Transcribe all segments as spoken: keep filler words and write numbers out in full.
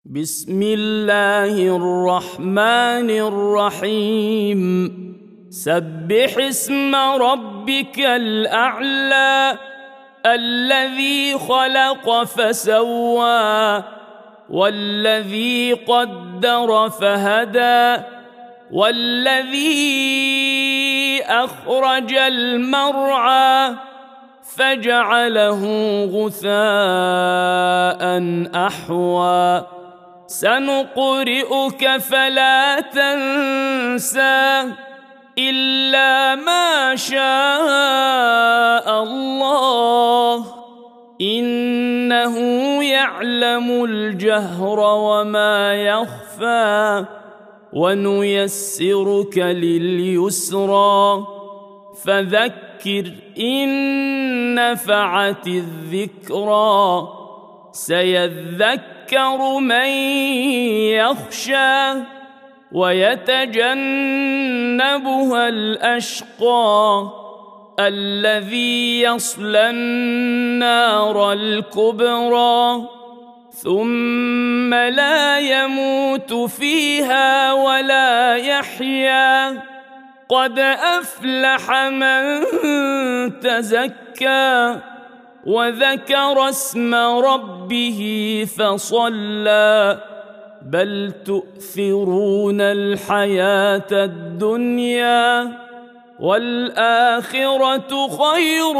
بسم الله الرحمن الرحيم سبح اسم ربك الأعلى الذي خلق فسوى والذي قدر فهدى والذي أخرج المرعى فجعله غثاء أحوى سنقرئك فلا تنسى إلا ما شاء الله إنه يعلم الجهر وما يخفى ونيسرك لليسرى فذكر إن نفعت الذكرى سيذكر من يخشى ويتجنبها الأشقى الذي يصلى النار الكبرى ثم لا يموت فيها ولا يحيا قد أفلح من تزكى وذكر اسم ربه فصلى بل تؤثرون الحياة الدنيا والآخرة خير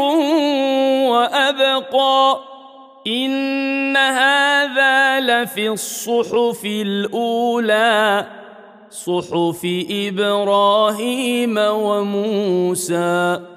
وأبقى إن هذا لفي الصحف الأولى صحف إبراهيم وموسى.